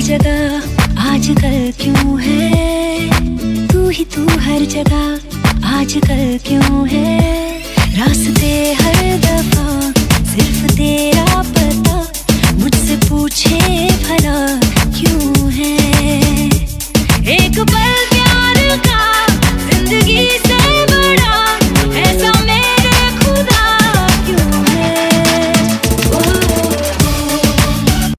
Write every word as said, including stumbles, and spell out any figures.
जगह आजकल क्यों है, तू ही तू हर जगह आजकल क्यों है, रास्ते